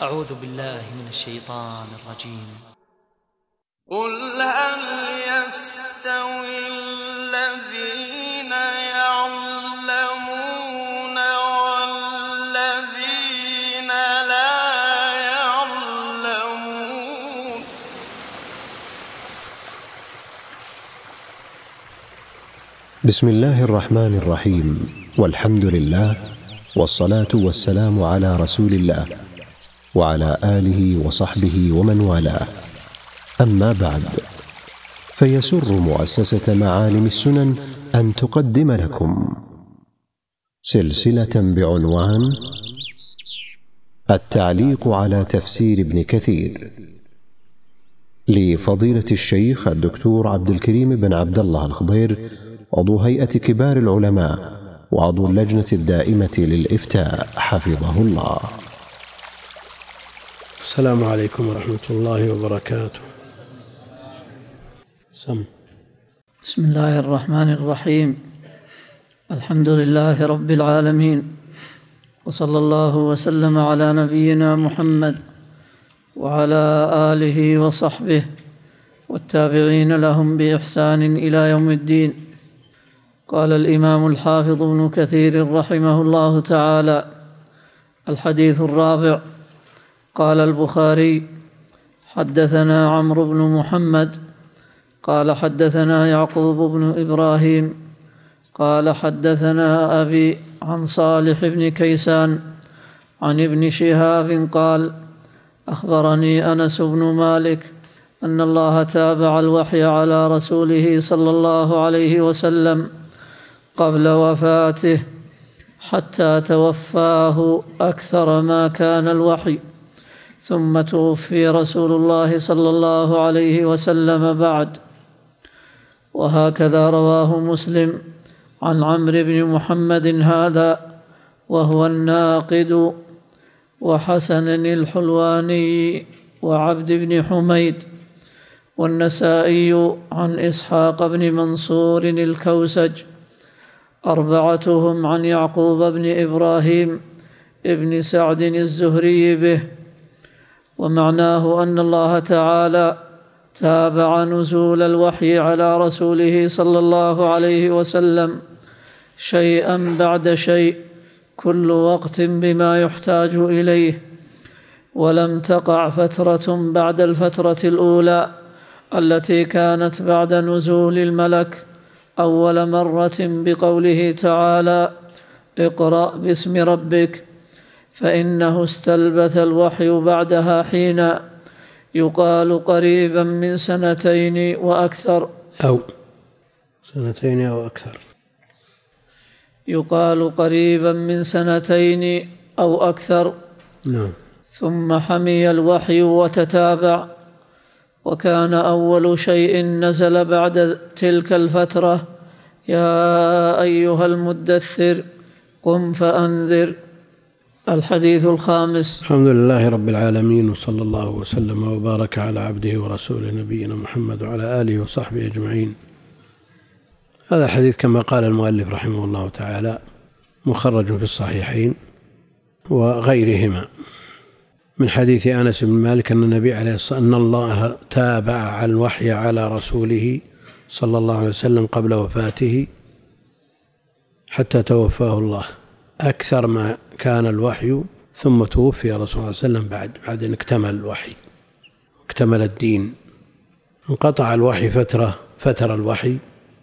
أعوذ بالله من الشيطان الرجيم. قل هل يستوي الذين يعلمون والذين لا يعلمون. بسم الله الرحمن الرحيم، والحمد لله، والصلاة والسلام على رسول الله وعلى آله وصحبه ومن والاه. أما بعد، فيسر مؤسسة معالم السنن أن تقدم لكم سلسلة بعنوان التعليق على تفسير ابن كثير لفضيلة الشيخ الدكتور عبد الكريم بن عبد الله الخضير، عضو هيئة كبار العلماء وعضو اللجنة الدائمة للإفتاء، حفظه الله. السلام عليكم ورحمة الله وبركاته. بسم الله الرحمن الرحيم. الحمد لله رب العالمين، وصلى الله وسلم على نبينا محمد وعلى آله وصحبه والتابعين لهم بإحسان إلى يوم الدين. قال الإمام الحافظ ابن كثير رحمه الله تعالى: الحديث الرابع. قال البخاري: حدثنا عمرو بن محمد قال حدثنا يعقوب بن إبراهيم قال حدثنا أبي عن صالح بن كيسان عن ابن شهاب قال: أخبرني أنس بن مالك أن الله تابع الوحي على رسوله صلى الله عليه وسلم قبل وفاته حتى توفاه أكثر ما كان الوحي، ثم توفي رسول الله صلى الله عليه وسلم بعد. وهكذا رواه مسلم عن عمرو بن محمد هذا، وهو الناقد، وحسن الحلواني، وعبد بن حميد، والنسائي عن إسحاق بن منصور الكوسج، أربعتهم عن يعقوب بن إبراهيم ابن سعد الزهري به. ومعناه أن الله تعالى تابع نزول الوحي على رسوله صلى الله عليه وسلم شيئا بعد شيء، كل وقت بما يحتاج إليه، ولم تقع فترة بعد الفترة الأولى التي كانت بعد نزول الملك أول مرة بقوله تعالى: اقرأ باسم ربك، فإنه استلبث الوحي بعدها حين يقال قريبا من سنتين وأكثر، يقال قريبا من سنتين أو أكثر. ثم حمي الوحي وتتابع، وكان أول شيء نزل بعد تلك الفترة: يا أيها المدثر قم فأنذر. الحديث الخامس. الحمد لله رب العالمين، وصلى الله وسلم وبارك على عبده ورسوله نبينا محمد وعلى آله وصحبه أجمعين. هذا الحديث كما قال المؤلف رحمه الله تعالى مخرج في الصحيحين وغيرهما من حديث أنس بن مالك أن النبي عليه الصلاة والسلام أن الله تابع الوحي على رسوله صلى الله عليه وسلم قبل وفاته حتى توفاه الله أكثر ما كان الوحي، ثم توفي رسول الله صلى الله عليه وسلم بعد أن اكتمل الوحي، اكتمل الدين. انقطع الوحي فترة الوحي،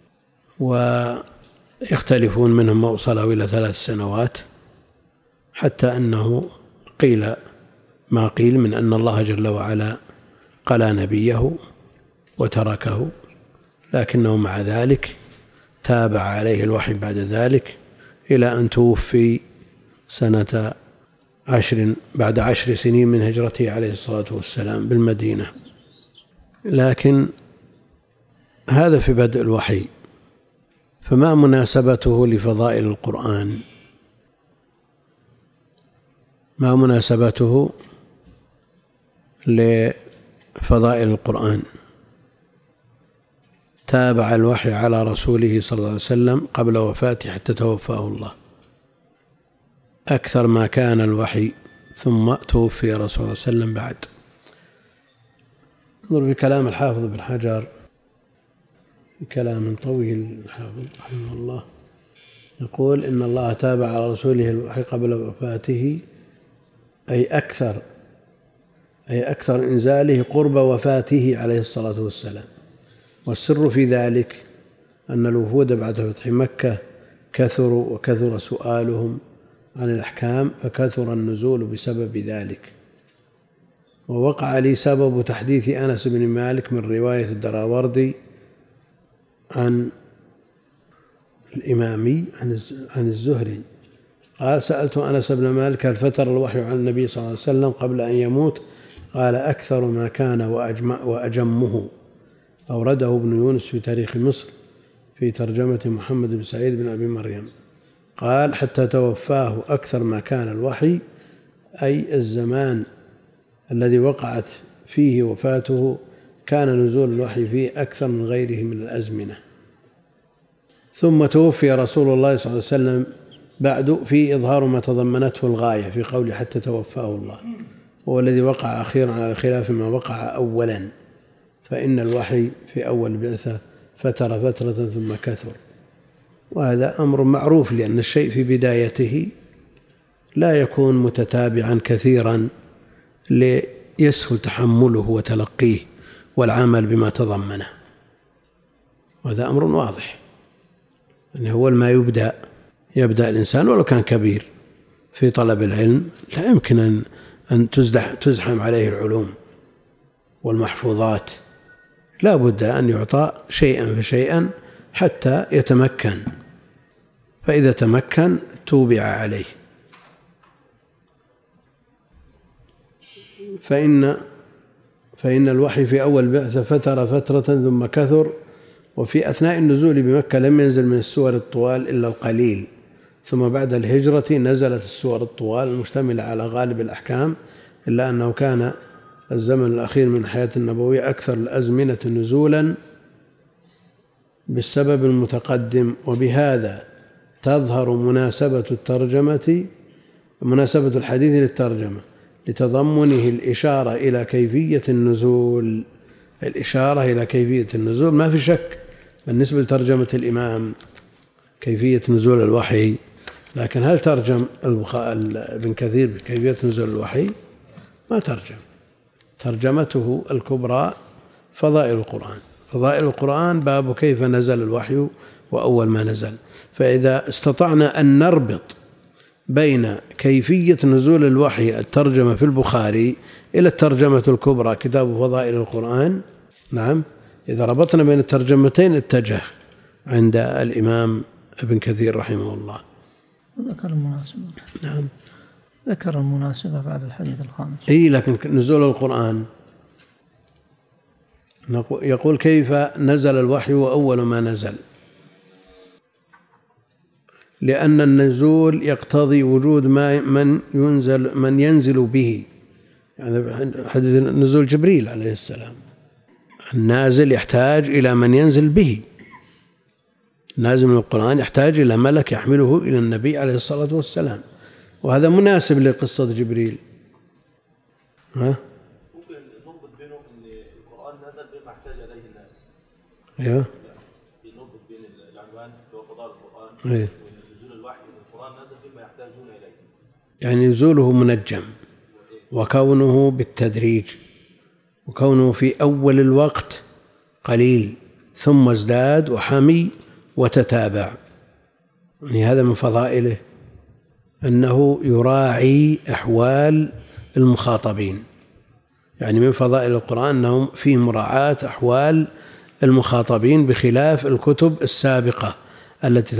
ويختلفون منهم ما وصله إلى 3 سنوات، حتى أنه قيل ما قيل من أن الله جل وعلا قلى نبيه وتركه، لكنه مع ذلك تابع عليه الوحي بعد ذلك إلى أن توفي سنة 10 بعد 10 سنين من هجرته عليه الصلاة والسلام بالمدينة. لكن هذا في بدء الوحي، فما مناسبته لفضائل القرآن؟ ما مناسبته لفضائل القرآن؟ تابع الوحي على رسوله صلى الله عليه وسلم قبل وفاته حتى توفاه الله أكثر ما كان الوحي، ثم توفي رسول الله صلى الله عليه وسلم بعد. انظر في كلام الحافظ بن حجر، كلام طويل الحافظ رحمه الله، يقول إن الله تاب على رسوله الوحي قبل وفاته، أي أكثر إنزاله قرب وفاته عليه الصلاة والسلام. والسر في ذلك أن الوفود بعد فتح مكة كثروا وكثر سؤالهم عن الأحكام، فكثر النزول بسبب ذلك. ووقع لي سبب تحديث أنس بن مالك من رواية الدراوردي عن الإمامي عن الزهري قال: سألت أنس بن مالك هل فتر الوحي عن النبي صلى الله عليه وسلم قبل أن يموت؟ قال: أكثر ما كان وأجمه. أورده ابن يونس في تاريخ مصر في ترجمة محمد بن سعيد بن أبي مريم. قال: حتى توفاه أكثر ما كان الوحي، أي الزمان الذي وقعت فيه وفاته كان نزول الوحي فيه أكثر من غيره من الأزمنة. ثم توفي رسول الله صلى الله عليه وسلم بعد في إظهار ما تضمنته الغاية في قوله حتى توفاه الله، هو الذي وقع أخيرا على خلاف ما وقع أولا، فإن الوحي في أول بعثة فترة ثم كثر، وهذا أمر معروف، لأن الشيء في بدايته لا يكون متتابعا كثيرا ليسهل تحمله وتلقيه والعمل بما تضمنه، وهذا أمر واضح. يعني أول ما يبدأ الإنسان ولو كان كبير في طلب العلم لا يمكن أن تزحم عليه العلوم والمحفوظات، لا بد أن يعطى شيئا فشيئا حتى يتمكن، فإذا تمكن توبع عليه. فإن الوحي في أول بعثة فترة ثم كثر، وفي أثناء النزول بمكة لم ينزل من السور الطوال إلا القليل، ثم بعد الهجرة نزلت السور الطوال المشتملة على غالب الأحكام، إلا أنه كان الزمن الأخير من الحياة النبوية أكثر الأزمنة نزولا بالسبب المتقدم. وبهذا تظهر مناسبة الحديث للترجمة لتضمنه الإشارة إلى كيفية النزول. ما في شك بالنسبة لترجمة الإمام كيفية نزول الوحي، لكن هل ترجم ابن كثير بكيفية نزول الوحي؟ ما ترجم. ترجمته الكبرى فضائل القرآن باب كيف نزل الوحي وأول ما نزل. فإذا استطعنا أن نربط بين كيفية نزول الوحي الترجمة في البخاري إلى الترجمة الكبرى كتاب فضائل القرآن، نعم، إذا ربطنا بين الترجمتين اتجه عند الإمام ابن كثير رحمه الله. ذكر المناسبة. نعم، ذكر المناسبة بعد الحديث الخامس. لكن نزول القرآن يقول كيف نزل الوحي وأول ما نزل، لأن النزول يقتضي وجود من ينزل به، يعني حديث نزول جبريل عليه السلام، النازل يحتاج إلى من ينزل به، نازل من القرآن يحتاج إلى ملك يحمله إلى النبي عليه الصلاة والسلام، وهذا مناسب لقصة جبريل. ممكن نربط بينه أن القرآن نزل بما احتاج إليه الناس. أيوه، نربط بين العنوان وفضائل القرآن ونزول الوحي، القرآن نزل بما يحتاجون إليه، يعني نزوله منجم، وكونه بالتدريج، وكونه في أول الوقت قليل ثم ازداد وحمي وتتابع. يعني هذا من فضائله أنه يراعي أحوال المخاطبين، يعني من فضائل القرآن أنهم في مراعاة أحوال المخاطبين بخلاف الكتب السابقة التي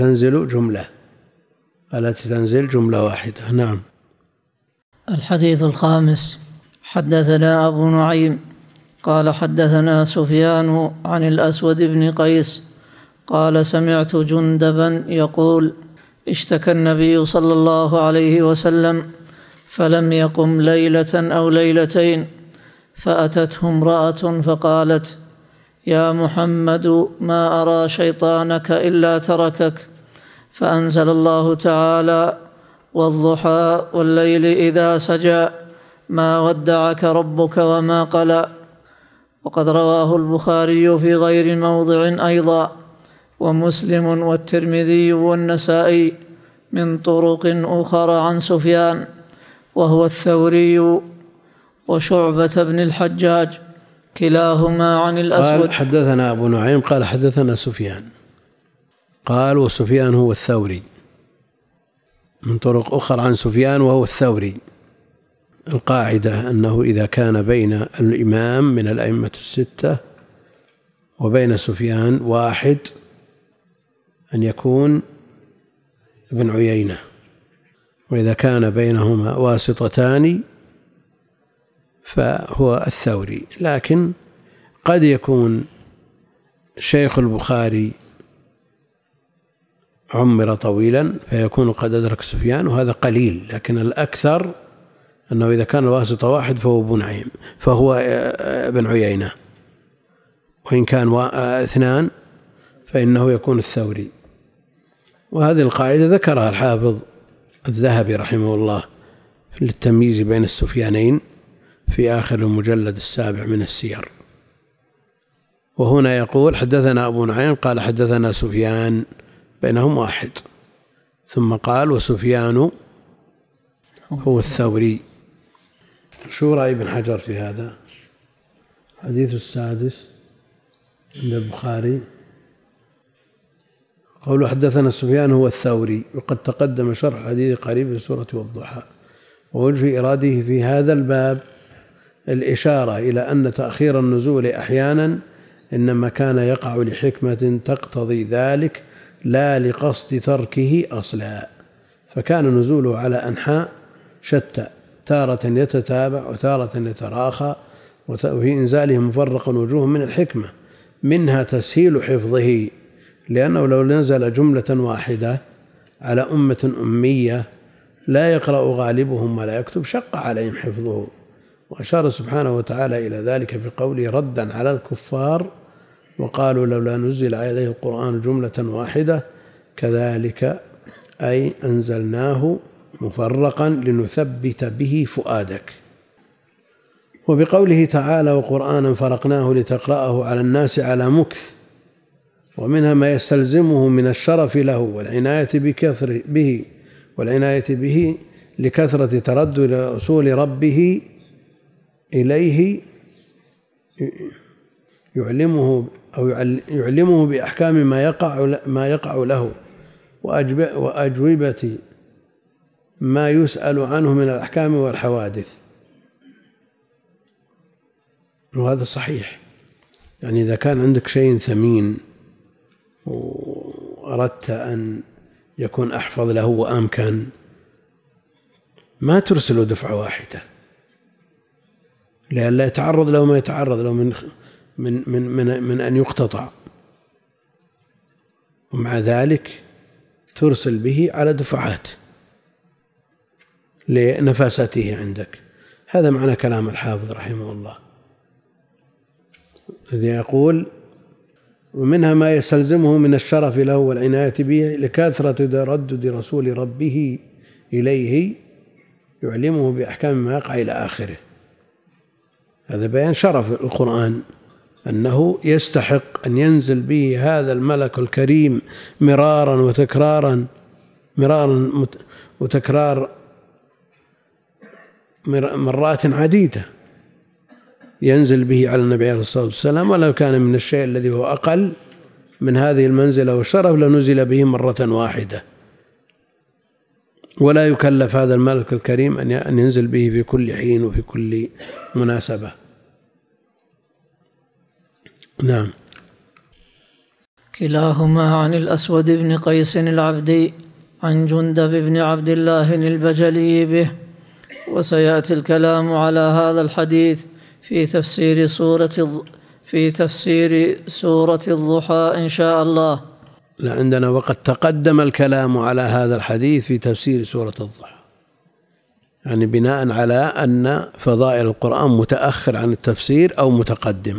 تنزل جملة واحدة. نعم. الحديث الخامس: حدثنا أبو نعيم قال حدثنا سفيان عن الأسود بن قيس قال سمعت جندبا يقول: اشتكى النبي صلى الله عليه وسلم فلم يقم ليلة أو ليلتين، فأتته امرأة فقالت: يا محمد ما أرى شيطانك إلا تركك، فأنزل الله تعالى: والضحى والليل إذا سجى ما ودعك ربك وما قلى. وقد رواه البخاري في غير موضع أيضا، ومسلم والترمذي والنسائي من طرق أخرى عن سفيان وهو الثوري وشعبة بن الحجاج كلاهما عن الأسود. قال حدثنا أبو نعيم قال حدثنا سفيان، قال وسفيان هو الثوري، من طرق أخرى عن سفيان وهو الثوري. القاعدة أنه إذا كان بين الإمام من الأئمة الستة وبين سفيان واحد أن يكون ابن عيينة، وإذا كان بينهما واسطتان فهو الثوري. لكن قد يكون شيخ البخاري عمر طويلا فيكون قد أدرك سفيان، وهذا قليل، لكن الأكثر أنه إذا كان الواسطة واحد فهو ابن عيينة، وإن كان اثنان فإنه يكون الثوري. وهذه القاعدة ذكرها الحافظ الذهبي رحمه الله للتمييز بين السفيانين في آخر المجلد 7 من السير. وهنا يقول حدثنا أبو نعيم قال حدثنا سفيان، بينهم واحد، ثم قال وسفيان هو الثوري. شو رأي ابن حجر في هذا؟ الحديث السادس عند البخاري قوله حدثنا سفيان هو الثوري، وقد تقدم شرح حديث قريب في سورة والضحى. ووجه إراده في هذا الباب الإشارة إلى أن تأخير النزول أحيانا إنما كان يقع لحكمة تقتضي ذلك لا لقصد تركه أصلا، فكان نزوله على أنحاء شتى، تارة يتتابع وتارة يتراخى، وفي إنزاله مفرق وجوه من الحكمة، منها تسهيل حفظه، لأنه لو نزل جملة واحدة على أمة أمية لا يقرأ غالبهم ولا يكتب شق عليهم حفظه. وأشار سبحانه وتعالى إلى ذلك في قوله ردا على الكفار وقالوا لولا نزل عليه القرآن جملة واحدة كذلك أي أنزلناه مفرقا لنثبت به فؤادك. وبقوله تعالى وقرآنا فرقناه لتقرأه على الناس على مكث، ومنها ما يستلزمه من الشرف له والعناية به لكثرة تردد رسول ربه إليه يعلمه بأحكام ما يقع له وأجوبة ما يسأل عنه من الأحكام والحوادث. وهذا صحيح، يعني إذا كان عندك شيء ثمين وأردت أن يكون أحفظ له وأمكن ما ترسله دفعة واحدة لئلا يتعرض له ما يتعرض له من أن يقتطع، ومع ذلك ترسل به على دفعات لنفاسته عندك. هذا معنى كلام الحافظ رحمه الله الذي يقول ومنها ما يستلزمه من الشرف له والعناية به لكثرة تردد رسول ربه إليه يعلمه بأحكام ما يقع إلى آخره. هذا بيان شرف القرآن أنه يستحق أن ينزل به هذا الملك الكريم مرارا وتكرار مرات عديدة، ينزل به على النبي عليه الصلاة والسلام، ولو كان من الشيء الذي هو أقل من هذه المنزلة والشرف لنزل به مرة واحدة، ولا يكلف هذا الملك الكريم أن ينزل به في كل حين وفي كل مناسبة. نعم. كلاهما عن الأسود بن قيس العبدي عن جندب بن عبد الله البجلي به. وسيأتي الكلام على هذا الحديث في تفسير سورة الضحى إن شاء الله. لا عندنا وقد تقدم الكلام على هذا الحديث في تفسير سورة الضحى، يعني بناء على أن فضائل القرآن متأخر عن التفسير أو متقدم.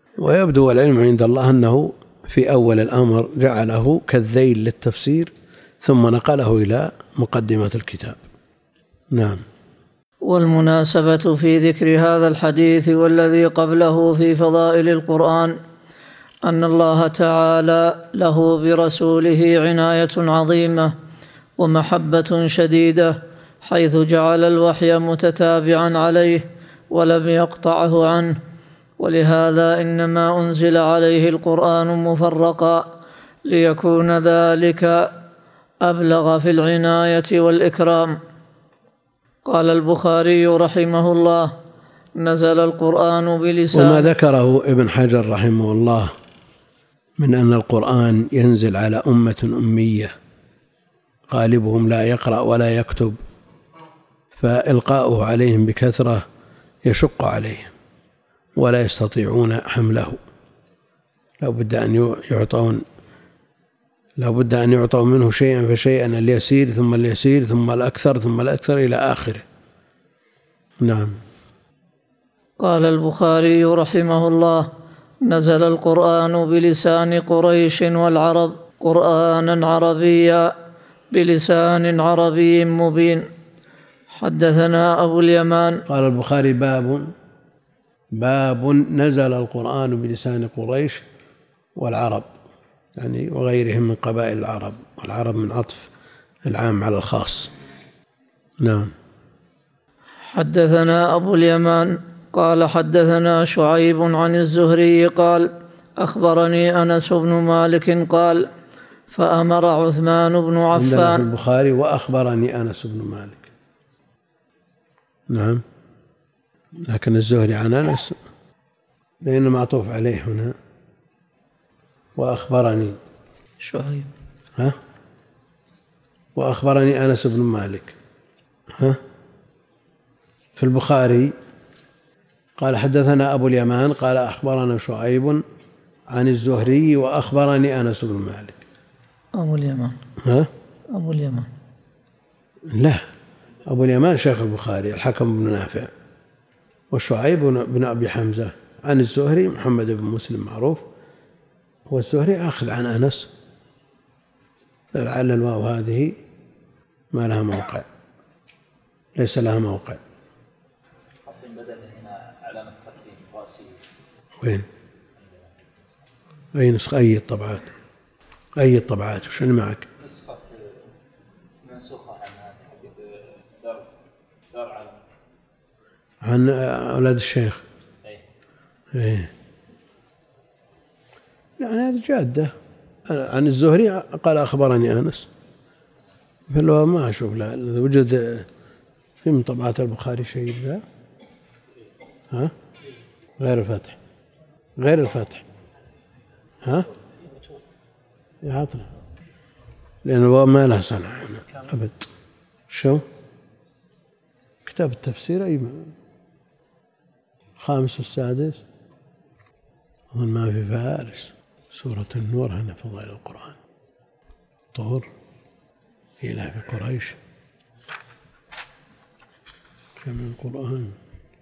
ويبدو العلم عند الله أنه في أول الأمر جعله كالذيل للتفسير، ثم نقله إلى مقدمة الكتاب. نعم. والمناسبة في ذكر هذا الحديث والذي قبله في فضائل القرآن أن الله تعالى له برسوله عناية عظيمة ومحبة شديدة، حيث جعل الوحي متتابعا عليه ولم يقطعه عنه، ولهذا إنما أنزل عليه القرآن مفرقا ليكون ذلك أبلغ في العناية والإكرام. قال البخاري رحمه الله: نزل القرآن بلسان. وما ذكره ابن حجر رحمه الله من أن القرآن ينزل على أمة أمية غالبهم لا يقرأ ولا يكتب، فإلقاؤه عليهم بكثرة يشق عليهم ولا يستطيعون حمله، لا بد أن يعطوا منه شيئا فشيئا، اليسير ثم اليسير ثم الأكثر ثم الأكثر إلى آخره. نعم. قال البخاري رحمه الله: نزل القرآن بلسان قريش والعرب قرآنا عربيا بلسان عربي مبين. حدثنا أبو اليمان. قال البخاري: باب نزل القرآن بلسان قريش والعرب، يعني وغيرهم من قبائل العرب، والعرب من عطف العام على الخاص. نعم. حدثنا أبو اليمان قال حدثنا شعيب عن الزهري قال أخبرني أنس بن مالك قال فأمر عثمان بن عفان. البخاري وأخبرني أنس بن مالك. نعم. لكن الزهري عن أنس لأنه معطوف عليه هنا. وأخبرني شعيب وأخبرني أنس بن مالك. في البخاري قال حدثنا أبو اليمان قال أخبرنا شعيب عن الزهري وأخبرني أنس بن مالك. أبو اليمان. أبو اليمان. لا، أبو اليمان شيخ البخاري الحكم بن نافع، وشعيب بن أبي حمزة عن الزهري محمد بن مسلم معروف، والزهري أخذ عن أنس. لعل الواو هذه ما لها موقع، ليس لها موقع. بدل هنا علامة تقديم راسي. وين؟ أي نسخة؟ أي الطبعات؟ أي الطبعات؟ وش اللي معك؟ نسخة منسوخة عن هذه دار علم عن أولاد الشيخ. إيه. يعني هذه جادة. عن الزهري قال أخبرني أنس، فلو ما أشوف لا وجد في من طبعات البخاري شيء ذا. غير الفتح. غير الفتح. يعطنا لأنه ما له صنع أبد. شو كتاب التفسير أي الخامس والسادس هون ما في فارس. سورة النور هنا فضائل القرآن. طور إلى في قريش جمع القرآن.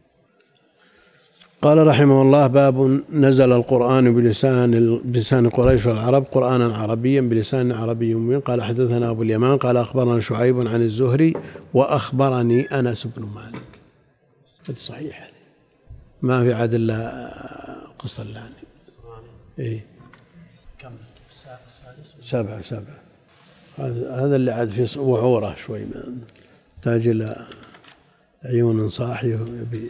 قال رحمه الله: باب نزل القرآن بلسان قريش والعرب قرآنا عربيا بلسان عربي مبين. قال حدثنا أبو اليمان قال أخبرنا شعيب عن الزهري وأخبرني أنس بن مالك. هذا صحيح، هذه ما في عاد إلا القسطلاني. إيه كم؟ 7. هذا اللي عاد في وعورة شوي، تحتاج إلى عيون صاحي ب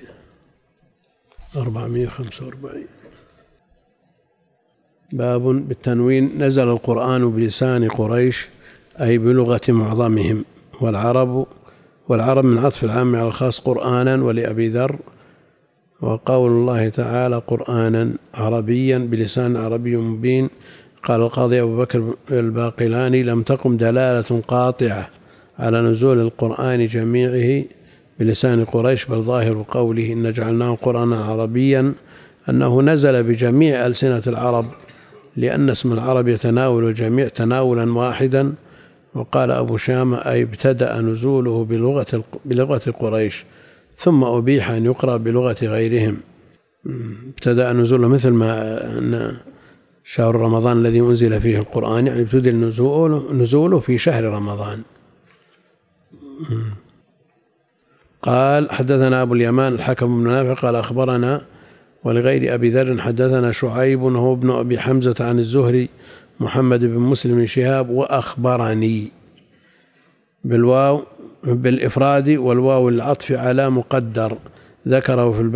445. باب بالتنوين: نزل القرآن بلسان قريش أي بلغة معظمهم، والعرب من عطف العام على الخاص قرآنا. ولأبي ذر: وقول الله تعالى قرآنا عربيا بلسان عربي مبين. قال القاضي أبو بكر الباقلاني: لم تقم دلالة قاطعة على نزول القرآن جميعه بلسان قريش، بل ظاهر قوله إن جعلناه قرآنا عربيا أنه نزل بجميع ألسنة العرب، لأن اسم العرب يتناول الجميع تناولا واحدا. وقال أبو شامة: أي ابتدأ نزوله بلغة قريش ثم أبيح أن يقرأ بلغة غيرهم. ابتدأ نزوله مثل ما شهر رمضان الذي أنزل فيه القرآن، يعني ابتدأ نزوله في شهر رمضان. قال حدثنا أبو اليمان الحكم بن نافع قال أخبرنا ولغير أبي ذر حدثنا شعيب وهو ابن أبي حمزة عن الزهري محمد بن مسلم شهاب وأخبرني بالواو بالإفراد والواو العطف على مقدر، ذكره في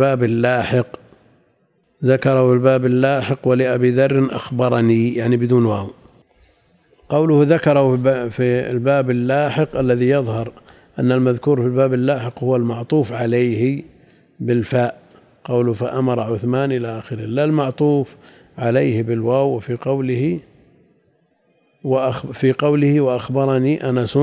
الباب اللاحق ولأبي ذر أخبرني يعني بدون واو. قوله ذكره في الباب اللاحق الذي يظهر أن المذكور في الباب اللاحق هو المعطوف عليه بالفاء، قوله فأمر عثمان إلى آخره، لا المعطوف عليه بالواو. وفي قوله وأخبرني أنس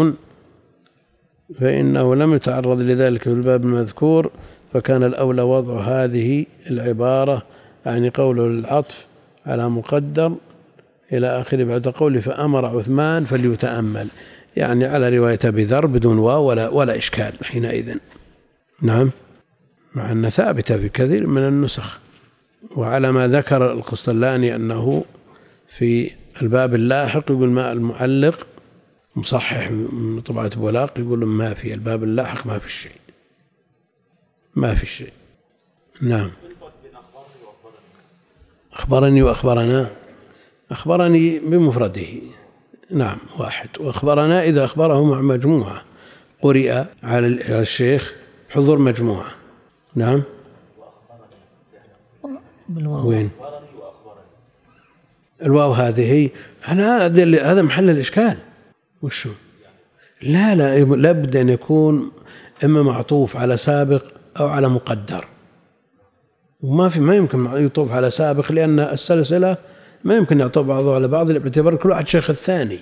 فإنه لم يتعرض لذلك في الباب المذكور، فكان الأولى وضع هذه العبارة يعني قوله العطف على مقدر إلى آخره بعد قوله فأمر عثمان فليتأمل، يعني على رواية أبي ذر بدون واو ولا إشكال حينئذ. نعم، مع أن ثابتة في كثير من النسخ. وعلى ما ذكر القسطلاني أنه في الباب اللاحق يقول ما المعلق مصحح من طبعة بولاق يقول ما في الباب اللاحق ما في شيء. نعم. أخبرني وأخبرنا، أخبرني بمفرده نعم واحد، وأخبرنا إذا أخبره مع مجموعة قرئ على الشيخ حضور مجموعة. نعم. وين الواو هذه؟ هذا محل الإشكال. وشو؟ لا لابد أن يكون إما معطوف على سابق أو على مقدر، ما يمكن يطوف على سابق لأن السلسلة ما يمكن يعطوا بعضها على بعض باعتبار كل واحد شيخ الثاني.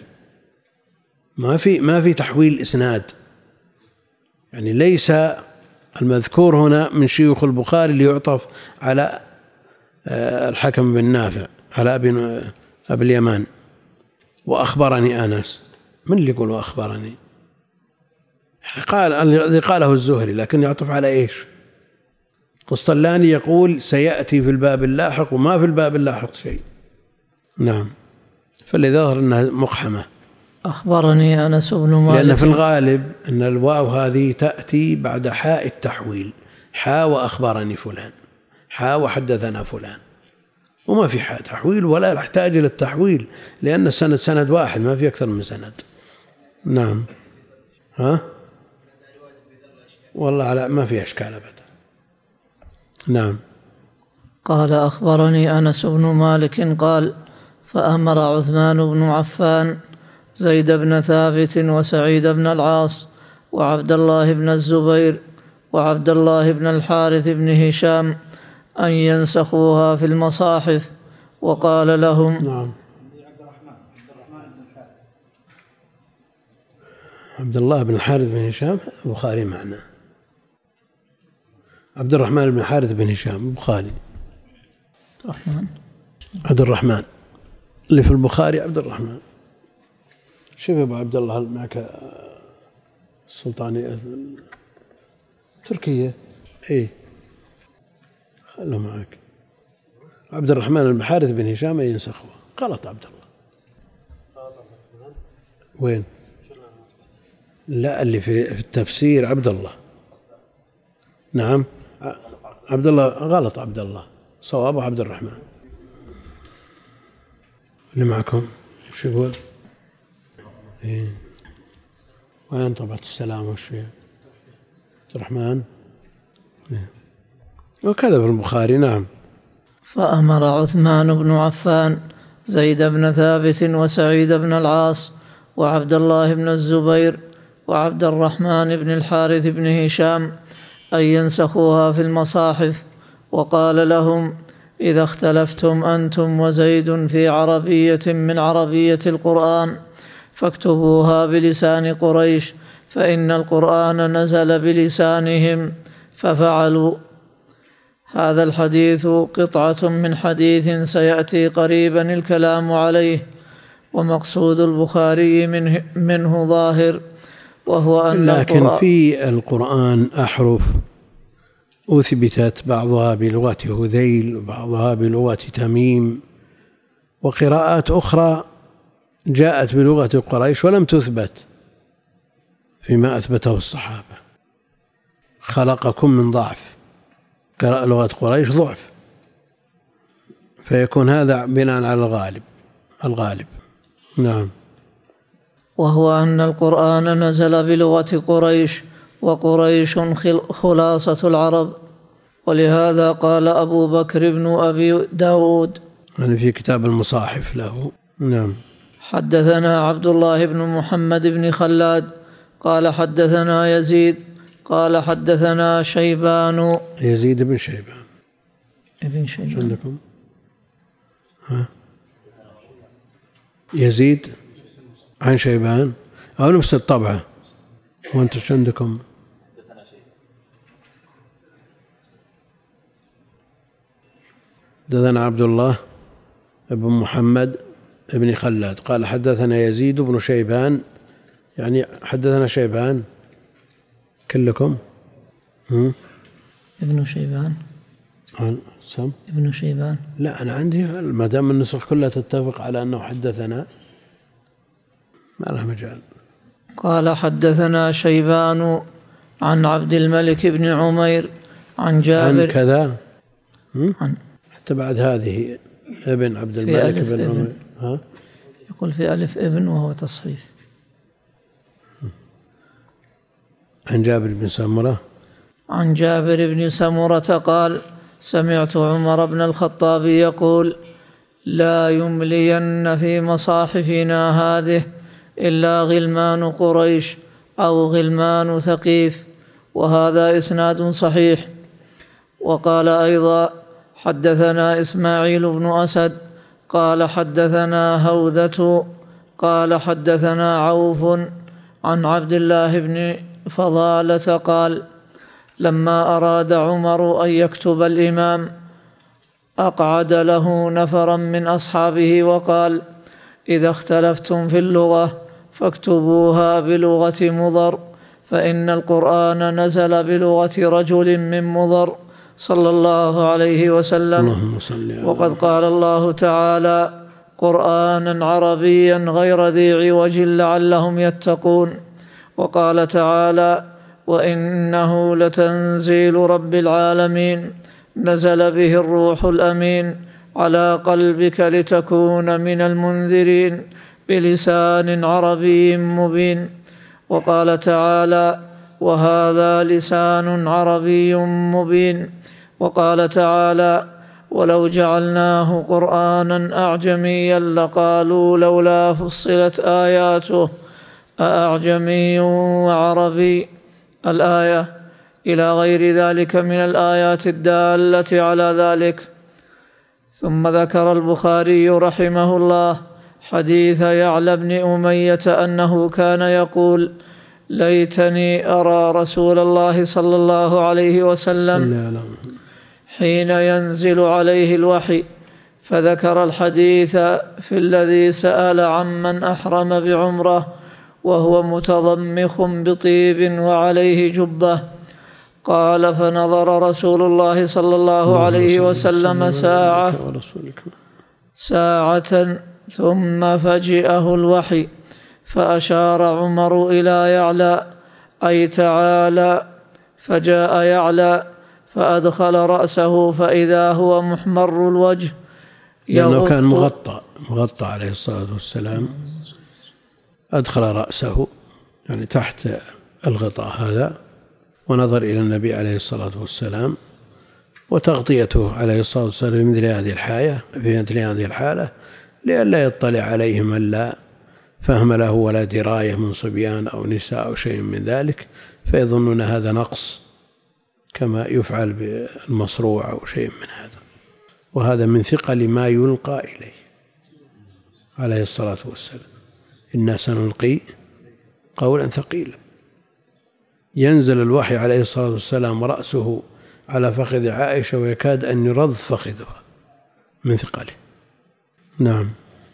ما في تحويل إسناد، يعني ليس المذكور هنا من شيوخ البخاري ليعطف على الحكم بن نافع على أبي اليمان. وأخبرني أنس، من اللي يقول وأخبرني؟ قال الذي قاله الزهري، لكن يعطف على إيش؟ قسطلاني يقول سيأتي في الباب اللاحق وما في الباب اللاحق شيء. نعم، فالذي ظهر أنها مقحمة. أخبرني أنس بن مالك، لأن في الغالب أن الواو هذه تأتي بعد حاء التحويل، حاء وأخبرني فلان، حاء وحدثنا فلان، وما في حاء تحويل ولا يحتاج إلى التحويل لأن السند سند واحد ما في أكثر من سند. نعم. والله على ما في أشكال أبدا. نعم. قال أخبرني أنس بن مالك قال فأمر عثمان بن عفان زيد بن ثابت وسعيد بن العاص وعبد الله بن الزبير وعبد الله بن الحارث بن هشام أن ينسخوها في المصاحف، وقال لهم نعم. عبد الله بن الحارث بن هشام البخاري معنا، عبد الرحمن بن الحارث بن هشام البخاري، عبد الرحمن اللي في البخاري عبد الرحمن. شوف أبو عبد الله معك السلطانية تركيا، إيه خلوا معك عبد الرحمن بن الحارث بن هشام ينسخه. غلط عبد الله. وين؟ لا اللي في التفسير عبد الله. نعم عبد الله غلط، عبد الله صوابه عبد الرحمن. اللي معكم شو يقول؟ إيه. وين طبعة السلام وش فيها؟ عبد الرحمن. إيه. وكذا في البخاري. نعم. فأمر عثمان بن عفان زيد بن ثابت وسعيد بن العاص وعبد الله بن الزبير وعبد الرحمن بن الحارث بن هشام أن ينسخوها في المصاحف، وقال لهم إذا اختلفتم أنتم وزيد في عربية من عربية القرآن فاكتبوها بلسان قريش فإن القرآن نزل بلسانهم، ففعلوا. هذا الحديث قطعة من حديث سيأتي قريبا الكلام عليه، ومقصود البخاري منه ظاهر، وهو أن لكن في القرآن أحرف أثبتت بعضها بلغة هذيل وبعضها بلغة تميم، وقراءات أخرى جاءت بلغة قريش ولم تثبت فيما أثبته الصحابة. خلقكم من ضعف، قراءة لغة قريش ضعف، فيكون هذا بناء على الغالب. نعم. وهو أن القرآن نزل بلغة قريش، وقريش خلاصة العرب، ولهذا قال أبو بكر بن أبي داود يعني في كتاب المصاحف له. نعم. حدثنا عبد الله بن محمد بن خلاد قال حدثنا يزيد قال حدثنا شيبان. يزيد بن شيبان ابن شيبان عندكم؟ يزيد عن شيبان أو نفس الطبعة؟ وأنتم شو عندكم؟ حدثنا عبد الله بن محمد بن خلاد قال حدثنا يزيد بن شيبان، يعني حدثنا شيبان كلكم. ابن شيبان. سم ابن شيبان. لا، أنا عندي ما دام النسخ كلها تتفق على أنه حدثنا ما له مجال. قال حدثنا شيبان عن عبد الملك بن عمير عن جابر عن كذا عن حتى بعد هذه ابن عبد الملك بن عمير. يقول في ألف ابن وهو تصحيف. عن جابر بن سمرة. عن جابر بن سمرة قال سمعت عمر بن الخطاب يقول لا يملين في مصاحفنا هذه إلا غلمان قريش أو غلمان ثقيف، وهذا إسناد صحيح. وقال أيضا حدثنا إسماعيل بن أسد قال حدثنا هوذة قال حدثنا عوف عن عبد الله بن فضالة قال لما أراد عمر أن يكتب الإمام أقعد له نفرا من أصحابه وقال إذا اختلفتم في اللغة فاكتبوها بلغة مضر، فإن القرآن نزل بلغة رجل من مضر صلى الله عليه وسلم. وقد قال الله تعالى قرآنا عربيا غير ذي عوج لعلهم يتقون. وقال تعالى وإنه لتنزيل رب العالمين نزل به الروح الأمين على قلبك لتكون من المنذرين بلسان عربي مبين. وقال تعالى وهذا لسان عربي مبين. وقال تعالى ولو جعلناه قرآنا أعجميا لقالوا لولا فصلت آياته أأعجمي وعربي الآية إلى غير ذلك من الآيات الدالة على ذلك. ثم ذكر البخاري رحمه الله حديث يعلى بن أمية أنه كان يقول ليتني أرى رسول الله صلى الله عليه وسلم حين ينزل عليه الوحي، فذكر الحديث في الذي سأل عمن أحرم بعمره وهو متضمخ بطيب وعليه جبة. قال فنظر رسول الله صلى الله عليه وسلم ساعة ثم فجئه الوحي، فأشار عمر إلى يعلى أي تعالى، فجاء يعلى فأدخل رأسه فإذا هو محمر الوجه لأنه كان مغطى عليه الصلاة والسلام، أدخل رأسه يعني تحت الغطاء هذا ونظر إلى النبي عليه الصلاة والسلام، وتغطيته عليه الصلاة والسلام في مثل هذه الحالة لئلا يطلع عليه من لا فهم له ولا دراية من صبيان أو نساء أو شيء من ذلك، فيظنون هذا نقص كما يفعل بالمصروع أو شيء من هذا. وهذا من ثقل ما يلقى إليه عليه الصلاة والسلام، إنا سنلقي قولا ثقيلا. ينزل الوحي عليه الصلاة والسلام ورأسه على فخذ عائشة ويكاد أن يرض فخذها من ثقله. نعم.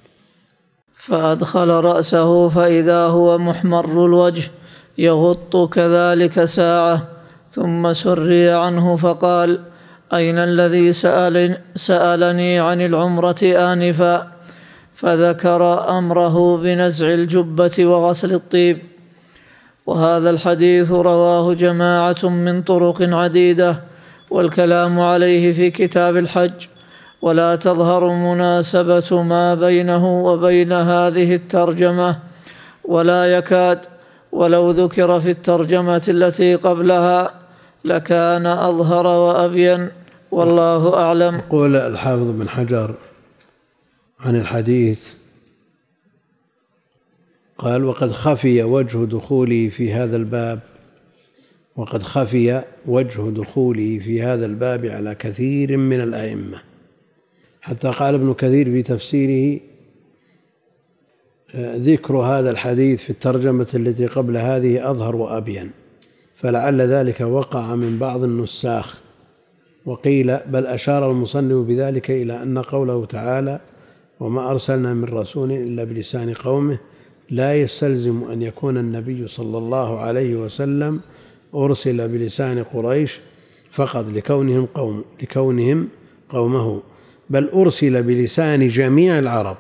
فأدخل رأسه فإذا هو محمر الوجه يغط كذلك ساعة، ثم سري عنه فقال أين الذي سألني عن العمرة آنفا؟ فذكر أمره بنزع الجبة وغسل الطيب. وهذا الحديث رواه جماعة من طرق عديدة، والكلام عليه في كتاب الحج، ولا تظهر مناسبة ما بينه وبين هذه الترجمة ولا يكاد، ولو ذكر في الترجمة التي قبلها لكان أظهر وأبين، والله أعلم. يقول الحافظ بن حجر عن الحديث قال: وقد خفي وجه دخوله في هذا الباب على كثير من الأئمة، حتى قال ابن كثير في تفسيره: ذكر هذا الحديث في الترجمة التي قبل هذه أظهر وأبين، فلعل ذلك وقع من بعض النساخ. وقيل بل أشار المصنف بذلك إلى أن قوله تعالى: وما أرسلنا من رسول إلا بلسان قومه، لا يستلزم أن يكون النبي صلى الله عليه وسلم أرسل بلسان قريش فقط لكونهم قومه، بل أرسل بلسان جميع العرب،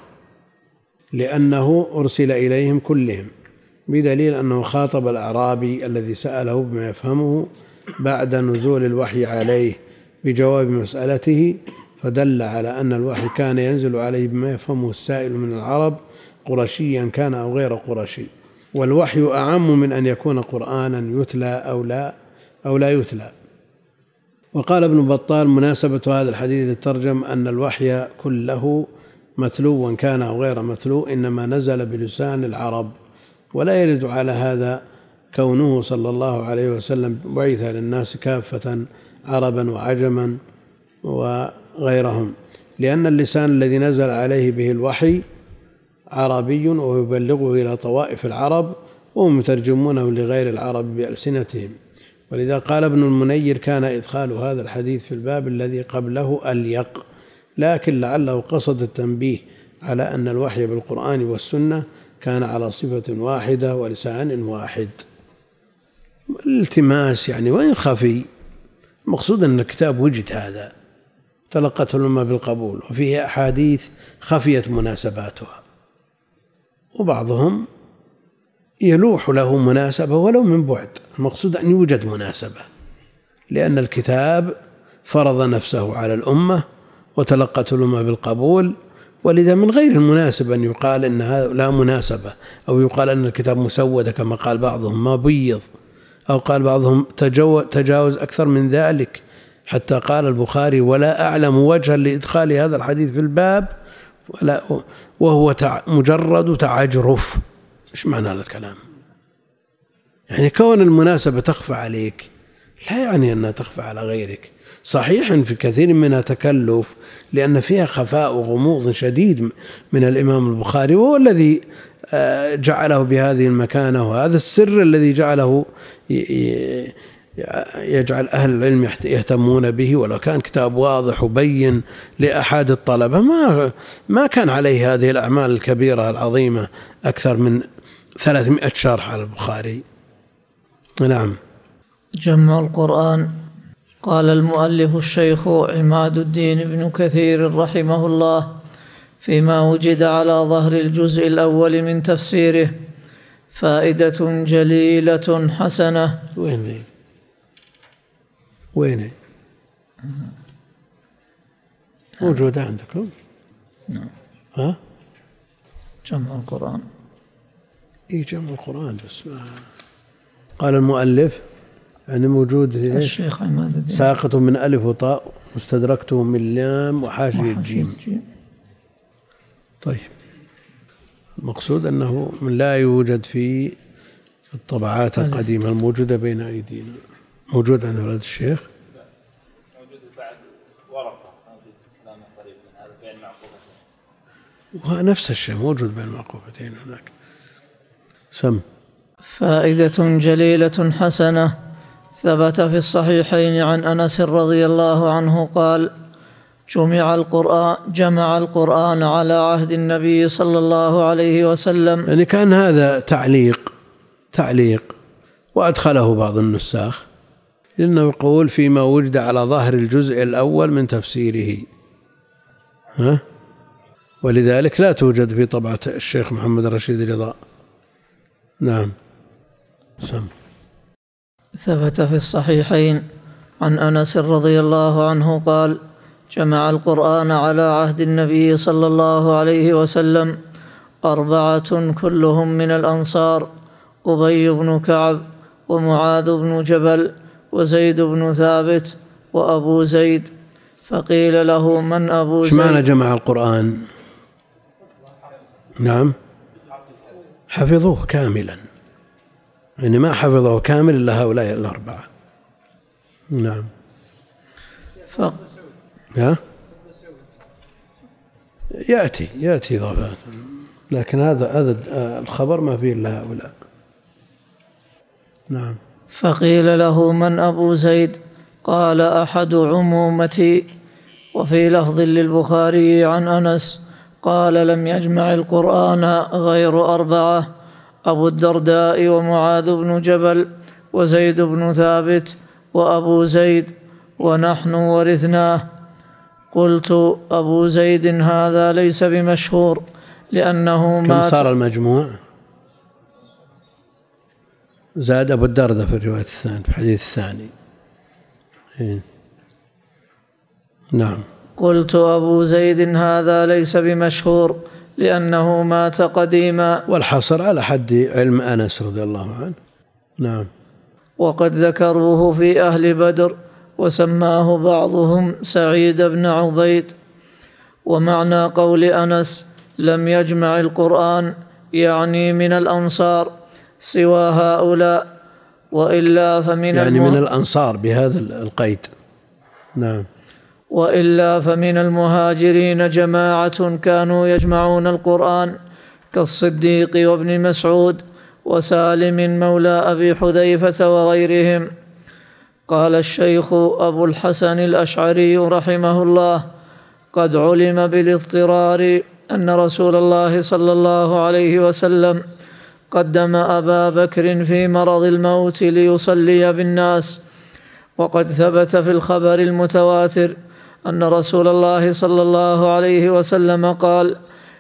لأنه أرسل إليهم كلهم، بدليل أنه خاطب الأعرابي الذي سأله بما يفهمه بعد نزول الوحي عليه بجواب مسألته، فدل على أن الوحي كان ينزل عليه بما يفهمه السائل من العرب، قرشيا كان أو غير قرشي، والوحي أعم من أن يكون قرآنا يتلى أو لا يتلى. وقال ابن بطال: مناسبة هذا الحديث للترجم أن الوحي كله متلوا كان أو غير متلو إنما نزل بلسان العرب، ولا يرد على هذا كونه صلى الله عليه وسلم بعث للناس كافة عربا وعجما وغيرهم، لأن اللسان الذي نزل عليه به الوحي عربي، ويبلغه إلى طوائف العرب وهم يترجمونه لغير العرب بألسنتهم. ولذا قال ابن المنير: كان إدخال هذا الحديث في الباب الذي قبله أليق، لكن لعله قصد التنبيه على أن الوحي بالقرآن والسنة كان على صفة واحدة ولسان واحد. الالتماس يعني وإن خفي، المقصود أن الكتاب وجد هذا تلقته الأمة بالقبول، وفيه أحاديث خفيت مناسباتها، وبعضهم يلوح له مناسبة ولو من بعد. المقصود أن يوجد مناسبة، لأن الكتاب فرض نفسه على الأمة وتلقته الأمة بالقبول، ولذا من غير المناسب أن يقال إنها لا مناسبة، أو يقال أن الكتاب مسودة كما قال بعضهم ما بيض، أو قال بعضهم تجاوز أكثر من ذلك، حتى قال البخاري: ولا أعلم وجها لإدخال هذا الحديث في الباب وهو مجرد تعجرف. إيش معنى هذا الكلام؟ يعني كون المناسبة تخفى عليك لا يعني أنها تخفى على غيرك. صحيح في كثير منها تكلف، لأن فيها خفاء وغموض شديد من الإمام البخاري، وهو الذي جعله بهذه المكانة، وهذا السر الذي جعله يجعل أهل العلم يهتمون به. ولو كان كتاب واضح وبين لأحد الطلبة ما كان عليه هذه الأعمال الكبيرة العظيمة، أكثر من 300 شرح على البخاري. نعم. جمع القرآن. قال المؤلف الشيخ عماد الدين بن كثير رحمه الله: فيما وجد على ظهر الجزء الأول من تفسيره فائدة جليلة حسنة. وين موجودة عندكم؟ نعم. ها؟ جمع القرآن. جمع القرآن بس قال المؤلف يعني موجود الشيخ عماد الدين، ساقط من ألف وطاء، مستدركته من لام وحاشي الجيم. طيب، المقصود أنه لا يوجد في الطبعات القديمة الموجودة بين أيدينا. موجود عند ولد الشيخ؟ موجود بعد ورقة، موجود كلام قريب من هذا بين معقوفتين، ونفس الشيء موجود بين معقوفتين هناك. سم. فائدة جليلة حسنة. ثبت في الصحيحين عن أنس رضي الله عنه قال: جمع القرآن على عهد النبي صلى الله عليه وسلم. يعني كان هذا تعليق وأدخله بعض النساخ، لأنه يقول: فيما وجد على ظهر الجزء الأول من تفسيره. ولذلك لا توجد في طبعة الشيخ محمد رشيد رضا. نعم. سم. ثبت في الصحيحين عن أنس رضي الله عنه قال: جمع القرآن على عهد النبي صلى الله عليه وسلم 4 كلهم من الأنصار: أبي بن كعب، ومعاذ بن جبل، وزيد بن ثابت، وأبو زيد. فقيل له: من أبو زيد؟ ايش معنى جمع القرآن؟ نعم، حفظوه كاملا، يعني ما حفظه كامل إلا هؤلاء 4. نعم. يأتي إضافات، لكن هذا الخبر ما فيه إلا هؤلاء. نعم. فقيل له: من أبو زيد؟ قال: أحد عمومتي. وفي لفظ للبخاري عن أنس قال: لم يجمع القرآن غير 4: أبو الدرداء، ومعاذ بن جبل، وزيد بن ثابت، وأبو زيد، ونحن ورثناه. قلت: أبو زيد هذا ليس بمشهور لأنه مات. كم صار المجموع؟ زاد أبو الدرداء في الرواية الثانية، في الحديث الثاني. نعم. قلت: أبو زيد هذا ليس بمشهور لأنه مات قديما. والحصر على حد علم أنس رضي الله عنه. نعم. وقد ذكروه في أهل بدر، وسماه بعضهم سعيد بن عبيد. ومعنى قول أنس: لم يجمع القرآن، يعني من الأنصار سوى هؤلاء، وإلا فمن يعني من الأنصار بهذا القيد. نعم. وإلا فمن المهاجرين جماعة كانوا يجمعون القرآن كالصديق وابن مسعود وسالم مولى أبي حذيفة وغيرهم. قال الشيخ أبو الحسن الأشعري رحمه الله: قد علم بالاضطرار أن رسول الله صلى الله عليه وسلم قدم أبا بكر في مرض الموت ليصلي بالناس. وقد ثبت في الخبر المتواتر أن رسول الله صلى الله عليه وسلم قال: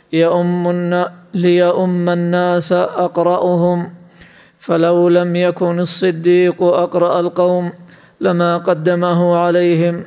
ليؤم الناس أقرأهم، فلو لم يكن الصديق أقرأ القوم لما قدمه عليهم.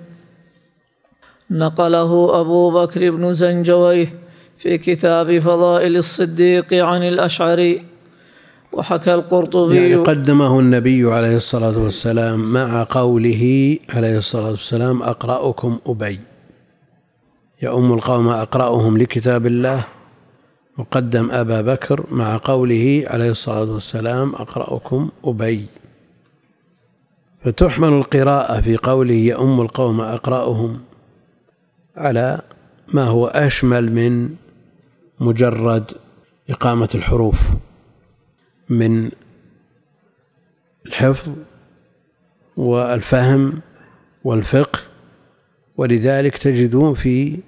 نقله أبو بكر بن زنجويه في كتاب فضائل الصديق عن الأشعري. وحكى القرطبي يعني قدمه النبي عليه الصلاة والسلام مع قوله عليه الصلاة والسلام: أقرأكم أبي، يؤم القوم أقرأهم لكتاب الله. وقدم أبا بكر مع قوله عليه الصلاة والسلام: أقرأكم أبي. فتحمل القراءة في قوله يؤم القوم أقرأهم على ما هو أشمل من مجرد إقامة الحروف من الحفظ والفهم والفقه. ولذلك تجدون في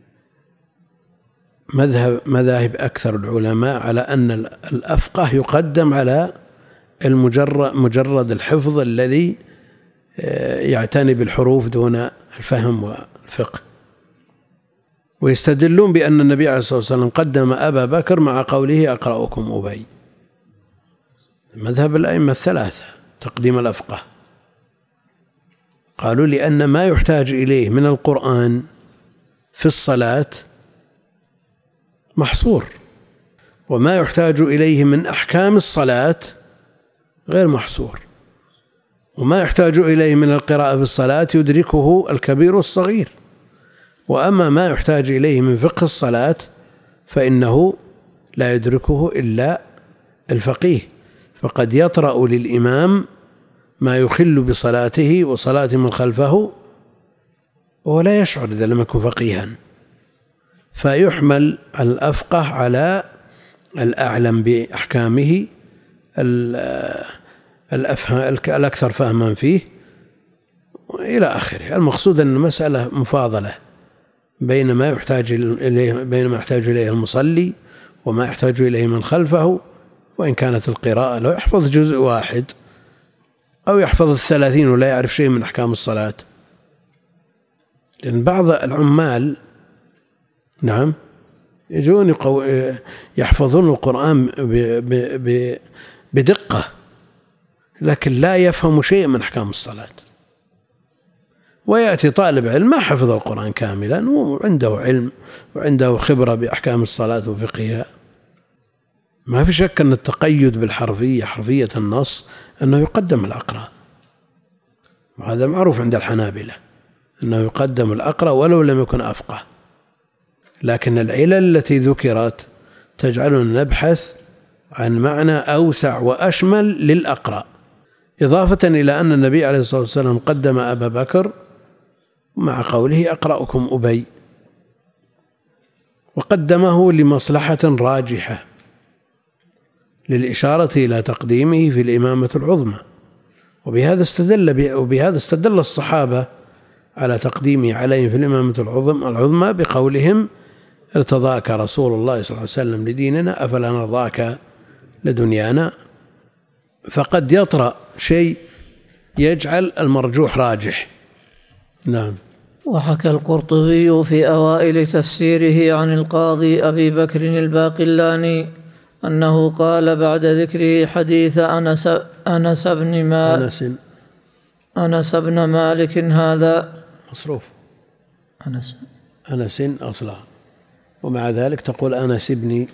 مذاهب أكثر العلماء على أن الأفقه يقدم على مجرد الحفظ الذي يعتني بالحروف دون الفهم والفقه. ويستدلون بأن النبي عليه الصلاة والسلام قدم أبا بكر مع قوله أقرأكم أبي. مذهب الأئمة الثلاثة تقديم الأفقه. قالوا لأن ما يحتاج إليه من القرآن في الصلاة محصور، وما يحتاج إليه من أحكام الصلاة غير محصور، وما يحتاج إليه من القراءة في الصلاة يدركه الكبير والصغير. وأما ما يحتاج إليه من فقه الصلاة فإنه لا يدركه إلا الفقيه، فقد يطرأ للإمام ما يخل بصلاته وصلاة من خلفه وهو لا يشعر إذا لم يكن فقيها. فيحمل الأفقه على الأعلم بأحكامه الأكثر فهما فيه إلى آخره. المقصود أن المسألة مفاضلة بين ما يحتاج إليه المصلي وما يحتاج إليه من خلفه. وإن كانت القراءة لو يحفظ جزء واحد أو يحفظ 30 ولا يعرف شيء من أحكام الصلاة، لأن بعض العمال يجون يحفظون القرآن بدقة، لكن لا يفهم شيء من أحكام الصلاة. ويأتي طالب علم ما حفظ القرآن كاملا وعنده علم وعنده خبرة بأحكام الصلاة وفقهها. ما في شك أن التقيد بالحرفية، حرفية النص، أنه يقدم الأقرأ، وهذا معروف عند الحنابلة أنه يقدم الأقرأ ولو لم يكن أفقه. لكن العلل التي ذكرت تجعلنا نبحث عن معنى أوسع وأشمل للأقرأ، إضافة إلى أن النبي عليه الصلاة والسلام قدم أبا بكر مع قوله أقرأكم أبي، وقدمه لمصلحة راجحة للإشارة إلى تقديمه في الإمامة العظمى، وبهذا استدل الصحابة على تقديمه عليهم في الإمامة العظمى بقولهم ارتضاك رسول الله صلى الله عليه وسلم لديننا أفلا نرضاك لدنيانا. فقد يطرأ شيء يجعل المرجوح راجح. نعم. وحكى القرطبي في أوائل تفسيره عن القاضي أبي بكر الباقلاني أنه قال بعد ذكره حديث أنس بن مالك هذا مصروف أنس أصلا، ومع ذلك تقول أنس بن،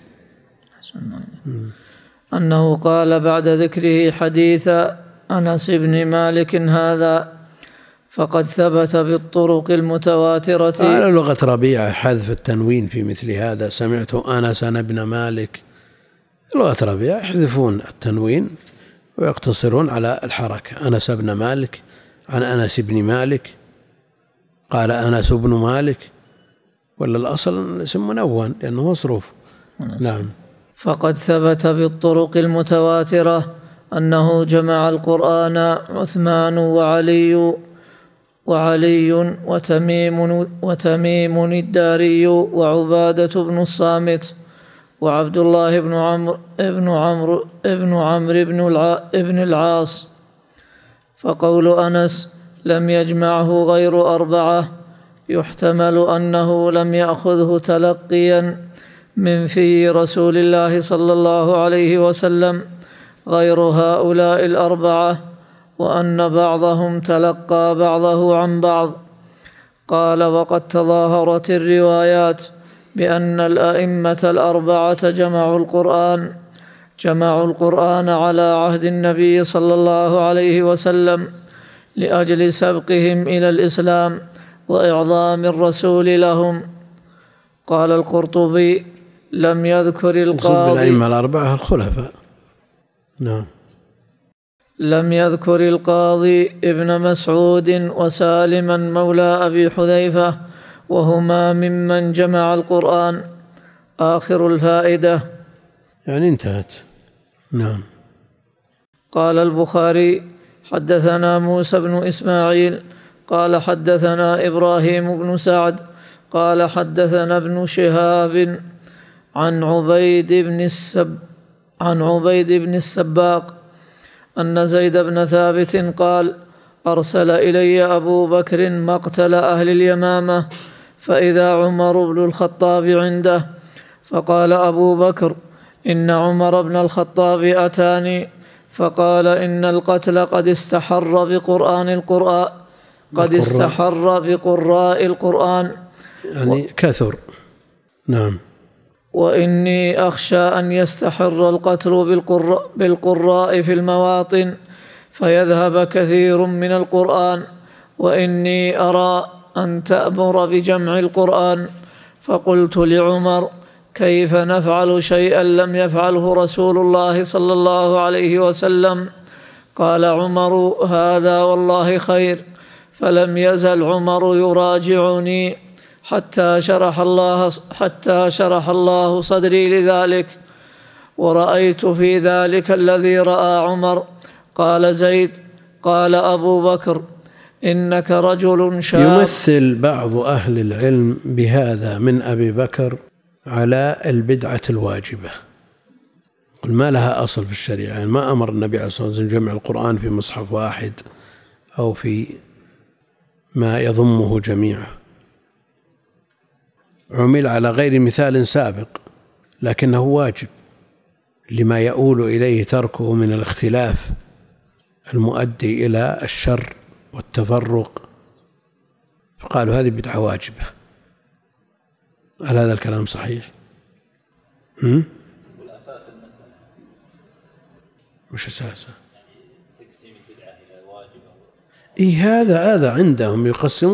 أنه قال بعد ذكره حديث أنس بن مالك هذا فقد ثبت بالطرق المتواترة. على لغة ربيعة حذف التنوين في مثل هذا. سمعت أنس بن مالك، لغة ربيعة يحذفون التنوين ويقتصرون على الحركة. أنس بن مالك عن أنس بن مالك، قال أنس بن مالك، ولا الأصل اسم منون لأنه مصروف. نعم. فقد ثبت بالطرق المتواترة أنه جمع القرآن عثمان وعلي وتميم الداري وعبادة بن الصامت وعبد الله بن عمرو بن العاص. فقول أنس لم يجمعه غير 4 يحتمل أنه لم يأخذه تلقيا من في رسول الله صلى الله عليه وسلم غير هؤلاء 4، وأن بعضهم تلقى بعضه عن بعض. قال وقد تظاهرت الروايات بأن الأئمة 4 جمعوا القرآن على عهد النبي صلى الله عليه وسلم لأجل سبقهم إلى الإسلام وإعظام الرسول لهم. قال القرطبي لم يذكر القاضي بالأئمة 4 الخلفاء. نعم. لم يذكر القاضي ابن مسعود وسالما مولى أبي حذيفة وهما ممن جمع القرآن. آخر الفائدة. يعني انتهت. نعم. قال البخاري حدثنا موسى بن إسماعيل قال حدثنا إبراهيم بن سعد قال حدثنا ابن شهاب عن عبيد بن السباق أن زيد بن ثابت قال أرسل إلي أبو بكر مقتل أهل اليمامة فإذا عمر بن الخطاب عنده، فقال أبو بكر إن عمر بن الخطاب أتاني فقال إن القتل قد استحر بقراء القرآن يعني كثر. نعم. وإني أخشى أن يستحر القتل بالقراء في المواطن فيذهب كثير من القرآن، وإني أرى أن تأمر بجمع القرآن. فقلت لعمر كيف نفعل شيئا لم يفعله رسول الله صلى الله عليه وسلم؟ قال عمر هذا والله خير. فلم يزل عمر يراجعني حتى شرح الله صدري لذلك، ورأيت في ذلك الذي رأى عمر. قال زيد قال أبو بكر إنك رجل شاب. يمثل بعض أهل العلم بهذا من أبي بكر على البدعة الواجبة، ما لها أصل في الشريعة. يعني ما أمر النبي عليه الصلاة والسلام جمع القرآن في مصحف واحد أو في ما يضمه جميعه، عمل على غير مثال سابق، لكنه واجب لما يؤول إليه تركه من الاختلاف المؤدي إلى الشر والتفرق، فقالوا هذه بدعة واجبة. هل هذا الكلام صحيح؟ والأساس المسألة وش أساسه؟ تقسيم البدعة إلى واجبة. هذا عندهم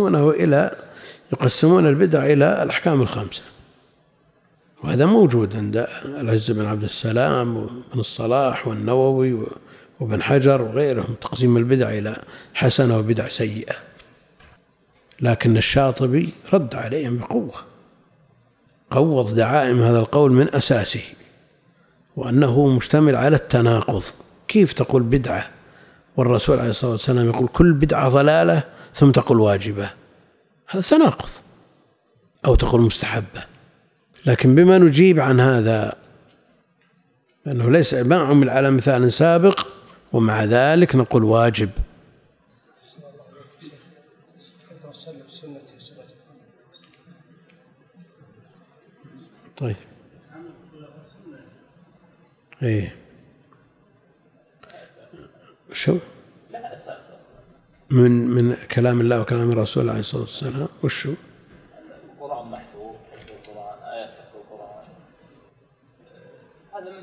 يقسمون البدع إلى الأحكام الخمسة، وهذا موجود عند العز بن عبد السلام وابن الصلاح والنووي وابن حجر وغيرهم، تقسيم البدع إلى حسنة وبدع سيئة. لكن الشاطبي رد عليهم بقوة، قوض دعائم هذا القول من أساسه، وأنه مشتمل على التناقض. كيف تقول بدعة والرسول عليه الصلاة والسلام يقول كل بدعة ضلالة ثم تقول واجبة؟ هذا تناقض. أو تقول مستحبة. لكن بما نجيب عن هذا أنه ليس ما عمل على مثال سابق، ومع ذلك نقول واجب. طيب شو من كلام الله وكلام الرسول عليه الصلاة والسلام وشو؟ القرآن محفوظ، القرآن آيات القرآن هذا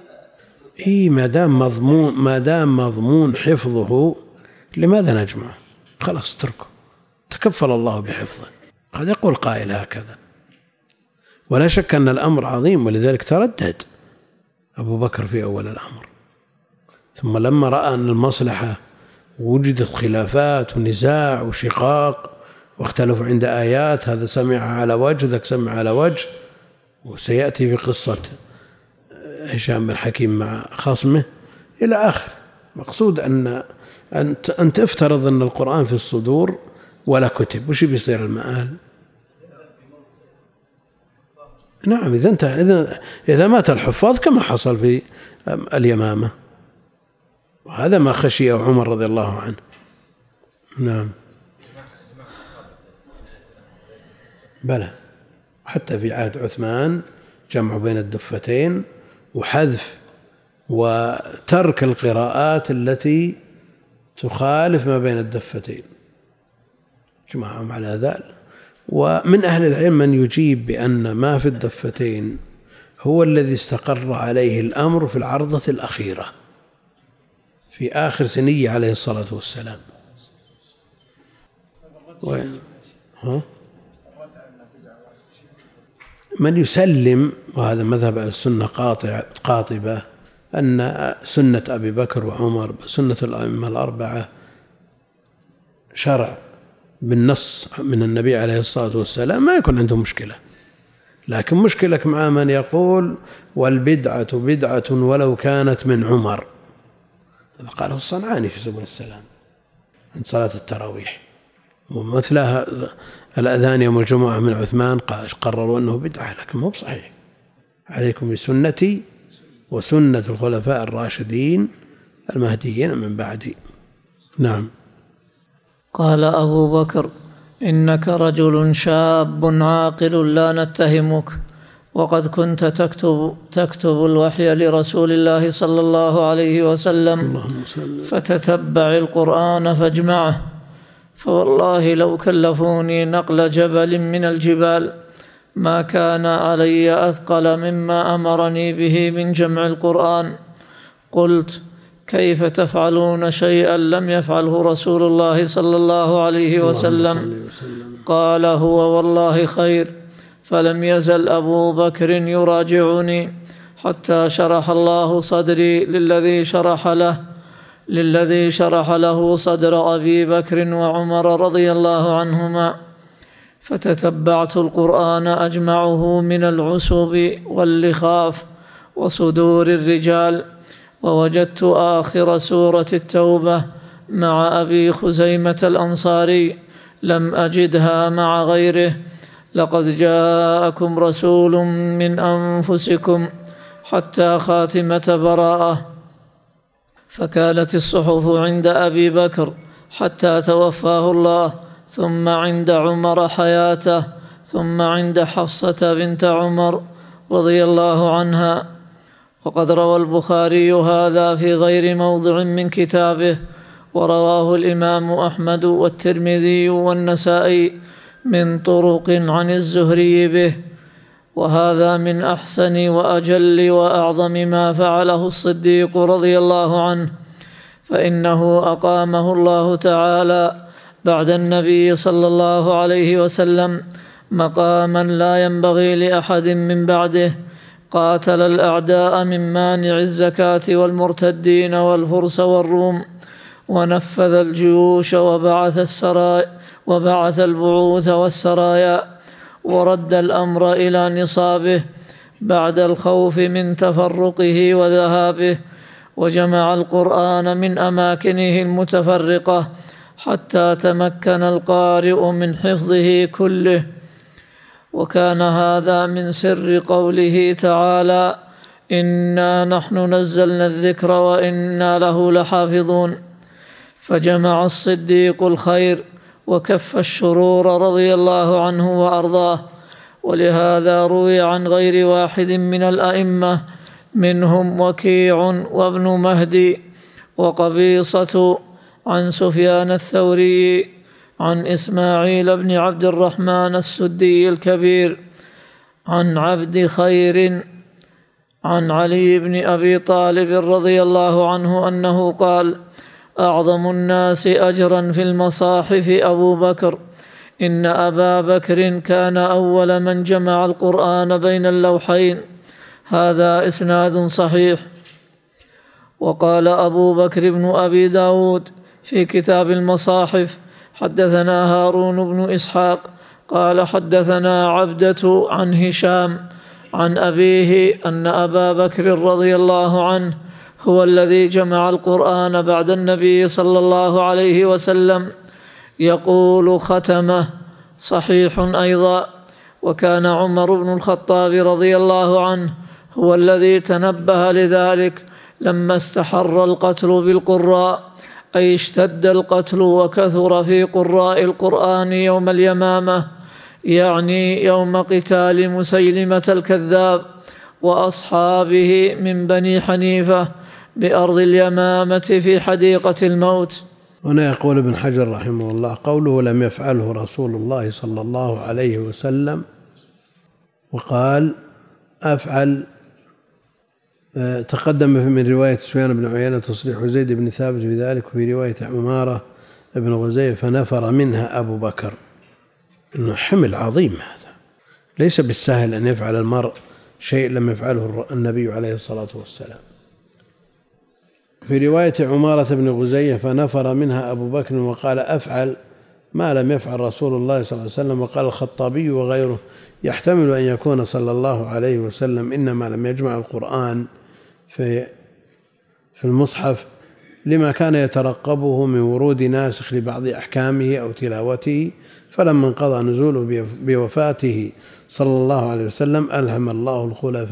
من ما دام مضمون حفظه لماذا نجمعه؟ خلاص اتركه، تكفل الله بحفظه. قد يقول قائل هكذا، ولا شك أن الأمر عظيم، ولذلك تردد أبو بكر في أول الأمر، ثم لما رأى أن المصلحة وجدت خلافات ونزاع وشقاق واختلفوا عند آيات، هذا سمعها على وجه ذاك سمع على وجه، وسيأتي في قصة هشام بن حكيم مع خصمه إلى آخر. مقصود أن تفترض أن القرآن في الصدور ولا كتب، وش بيصير المآل؟ نعم، إذا مات الحفاظ كما حصل في اليمامة، وهذا ما خشيه عمر رضي الله عنه. نعم بلى، حتى في عهد عثمان جمع بين الدفتين وحذف وترك القراءات التي تخالف ما بين الدفتين، جمعهم على ذلك. ومن أهل العلم من يجيب بأن ما في الدفتين هو الذي استقر عليه الأمر في العرضة الأخيرة في آخر سنية عليه الصلاة والسلام. من يسلم، وهذا مذهب السنة قاطبة، أن سنة أبي بكر وعمر سنة الأئمة الأربعة شرع بالنص من النبي عليه الصلاة والسلام، ما يكون عنده مشكلة. لكن مشكلك مع من يقول والبدعة بدعة ولو كانت من عمر، هذا قاله الصنعاني في سبل السلام عند صلاة التراويح. ومثلها الأذان يوم الجمعة من عثمان قرروا أنه بدعة، لكن ما هو صحيح. عليكم بسنتي وسنة الخلفاء الراشدين المهديين من بعدي. نعم. قال أبو بكر: إنك رجل شاب عاقل لا نتهمك، وقد كنت تكتب الوحي لرسول الله صلى الله عليه وسلم، فتتبع القرآن فاجمعه، فوالله لو كلفوني نقل جبل من الجبال ما كان علي أثقل مما أمرني به من جمع القرآن. قلت: كيف تفعلون شيئا لم يفعله رسول الله صلى الله عليه وسلم؟ قال: هو والله خير. فلم يزل أبو بكر يراجعني حتى شرح الله صدري للذي شرح له صدر أبي بكر وعمر رضي الله عنهما. فتتبعت القرآن أجمعه من العسب واللخاف وصدور الرجال، ووجدت آخر سورة التوبة مع أبي خزيمة الأنصاري لم أجدها مع غيره: لقد جاءكم رسول من أنفسكم، حتى خاتمة براءة. فكانت الصحف عند أبي بكر حتى توفاه الله، ثم عند عمر حياته، ثم عند حفصة بنت عمر رضي الله عنها. وقد روى البخاري هذا في غير موضع من كتابه، ورواه الإمام أحمد والترمذي والنسائي من طرق عن الزهري به. وهذا من أحسن وأجل وأعظم ما فعله الصديق رضي الله عنه، فإنه أقامه الله تعالى بعد النبي صلى الله عليه وسلم مقاما لا ينبغي لأحد من بعده. قاتل الأعداء من مانع الزكاة والمرتدين والفرس والروم، ونفذ الجيوش وبعث البعوث والسرايا، ورد الأمر إلى نصابه بعد الخوف من تفرقه وذهابه، وجمع القرآن من أماكنه المتفرقة حتى تمكن القارئ من حفظه كله. وكان هذا من سر قوله تعالى: إنا نحن نزلنا الذكر وإنا له لحافظون. فجمع الصديق الخير وكف الشرور رضي الله عنه وأرضاه. ولهذا روي عن غير واحد من الأئمة، منهم وكيع وابن مهدي وقبيصة، عن سفيان الثوري، عن إسماعيل بن عبد الرحمن السدي الكبير، عن عبد خير، عن علي بن أبي طالب رضي الله عنه أنه قال: أعظم الناس أجرا في المصاحف أبو بكر، إن أبا بكر كان أول من جمع القرآن بين اللوحين. هذا إسناد صحيح. وقال أبو بكر بن أبي داود في كتاب المصاحف: حدثنا هارون بن إسحاق قال حدثنا عبدة عن هشام عن أبيه أن أبا بكر رضي الله عنه هو الذي جمع القرآن بعد النبي صلى الله عليه وسلم، يقول ختمه. صحيح أيضا. وكان عمر بن الخطاب رضي الله عنه هو الذي تنبه لذلك لما استحر القتل بالقراء، أي اشتد القتل وكثر في قراء القرآن يوم اليمامة، يعني يوم قتال مسيلمة الكذاب وأصحابه من بني حنيفة بأرض اليمامة في حديقة الموت. هنا يقول ابن حجر رحمه الله: قوله لم يفعله رسول الله صلى الله عليه وسلم، وقال أفعل، تقدم من رواية سفيان بن عيينة تصريح زيد بن ثابت بذلك، وفي رواية عمارة بن غزية فنفر منها أبو بكر. إنه حمل عظيم هذا، ليس بالسهل أن يفعل المرء شيء لم يفعله النبي عليه الصلاة والسلام. في رواية عمارة بن غزية فنفر منها أبو بكر وقال أفعل ما لم يفعل رسول الله صلى الله عليه وسلم. وقال الخطابي وغيره: يحتمل أن يكون صلى الله عليه وسلم إنما لم يجمع القرآن في المصحف لما كان يترقبه من ورود ناسخ لبعض أحكامه أو تلاوته، فلما انقضى نزوله بوفاته صلى الله عليه وسلم ألهم الله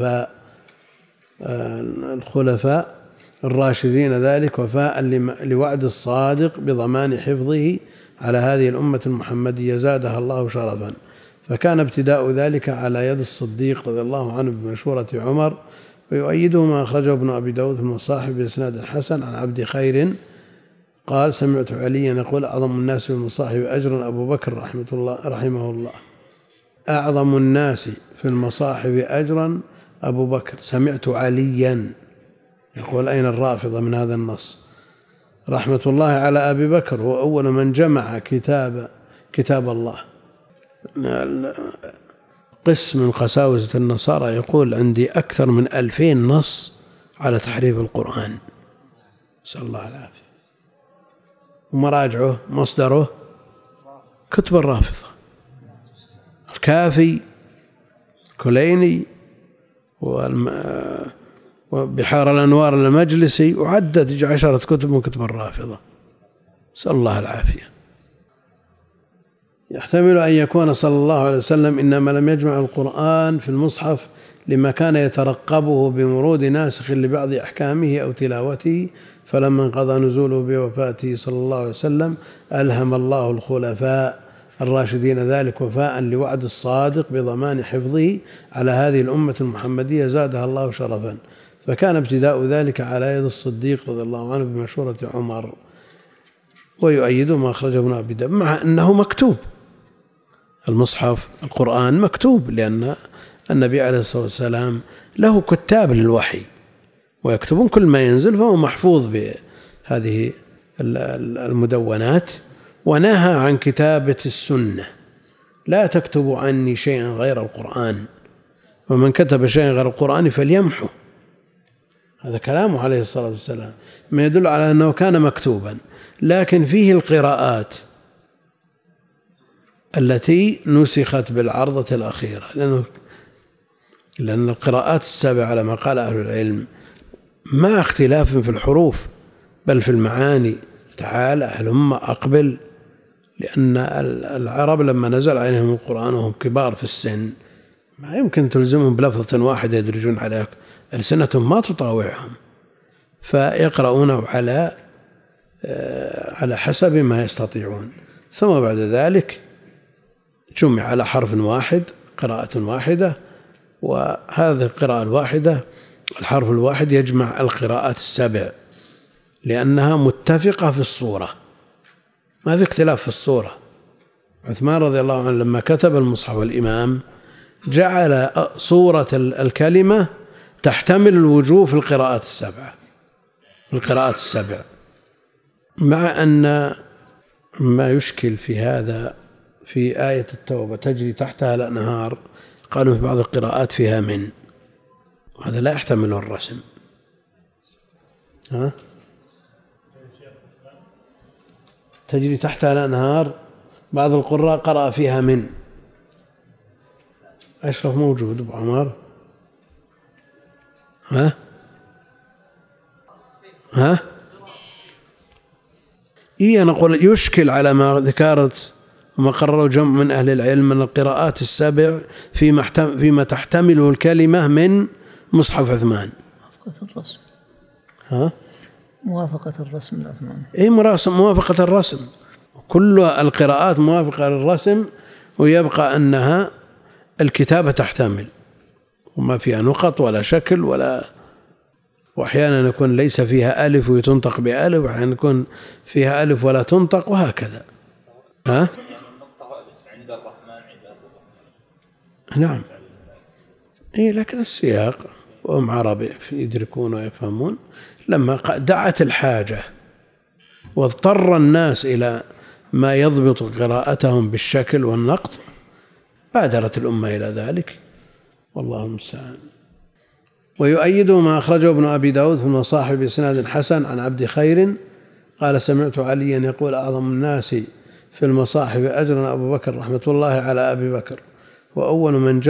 الخلفاء الراشدين ذلك وفاء لوعد الصادق بضمان حفظه على هذه الأمة المحمدية زادها الله شرفا. فكان ابتداء ذلك على يد الصديق رضي الله عنه بمشورة عمر، ويؤيده ما أخرجه ابن أبي داود في المصاحف بإسناد حسن عن عبد خير قال: سمعت عليا يقول: أعظم الناس في المصاحف أجرا أبو بكر رحمه الله. أعظم الناس في المصاحف أجرا أبو بكر. سمعت عليا يقول: أين الرافضة من هذا النص؟ رحمة الله على أبي بكر، هو أول من جمع كتاب الله. قسم من قساوسة النصارى يقول: عندي أكثر من 2000 نص على تحريف القرآن، نسأل الله العافية. ومراجعه مصدره كتب الرافضة، الكافي، كليني، وبحار الأنوار المجلسي، وعدت 10 كتب من كتب الرافضة، نسأل الله العافية. يحتمل أن يكون صلى الله عليه وسلم إنما لم يجمع القرآن في المصحف لما كان يترقبه بمرود ناسخ لبعض أحكامه أو تلاوته، فلما انقضى نزوله بوفاته صلى الله عليه وسلم ألهم الله الخلفاء الراشدين ذلك وفاء لوعد الصادق بضمان حفظه على هذه الأمة المحمدية زادها الله شرفا. فكان ابتداء ذلك على يد الصديق رضي الله عنه بمشورة عمر. ويؤيد ما أخرجه ابن أبي داود مع أنه مكتوب، المصحف القرآن مكتوب، لأن النبي عليه الصلاة والسلام له كتاب للوحي ويكتبون كل ما ينزل، فهو محفوظ بهذه المدونات. ونهى عن كتابة السنة، لا تكتبوا عني شيئا غير القرآن، ومن كتب شيئا غير القرآن فليمحو. هذا كلامه عليه الصلاة والسلام، ما يدل على أنه كان مكتوبا. لكن فيه القراءات التي نسخت بالعرضة الأخيرة، لأن القراءات السبع على ما قال أهل العلم ما اختلاف في الحروف بل في المعاني. تعال هلم أقبل، لأن العرب لما نزل عليهم القرآن وهم كبار في السن ما يمكن تلزمهم بلفظة واحدة يدرجون عليها، ألسنتهم ما تطاوعهم، فيقرؤونه على حسب ما يستطيعون. ثم بعد ذلك جمع على حرف واحد، قراءة واحدة، وهذه القراءة الواحدة الحرف الواحد يجمع القراءات السبع لأنها متفقة في الصورة، ما في اختلاف في الصورة. عثمان رضي الله عنه لما كتب المصحف الإمام جعل صورة الكلمة تحتمل الوجوه في القراءات السبع، مع أن ما يشكل في هذا في آية التوبة تجري تحتها الأنهار، قالوا في بعض القراءات فيها من، وهذا لا يحتمل الرسم. تجري تحتها الأنهار، بعض القراء قرأ فيها من. أشرف موجود أبو عمر؟ أنا أقول يشكل على ما ذكرت وما قرروا جمع من أهل العلم من القراءات السبع فيما تحتمله الكلمة من مصحف عثمان. موافقة الرسم. موافقة الرسم العثماني. موافقة الرسم، كل القراءات موافقة للرسم، ويبقى أنها الكتابة تحتمل وما فيها نقط ولا شكل وأحيانا يكون ليس فيها ألف وتنطق بألف، وأحيانا يكون فيها ألف ولا تنطق، وهكذا. نعم. لكن السياق وهم عرب يدركون ويفهمون. لما دعت الحاجة واضطر الناس إلى ما يضبط قراءتهم بالشكل والنقط بادرت الأمة إلى ذلك، والله المستعان. ويؤيد ما أخرجه ابن أبي داود في المصاحف بإسناد حسن عن عبد خير قال سمعت عليا يقول أعظم الناس في المصاحف أجرا أبو بكر رحمة الله على أبي بكر، وأول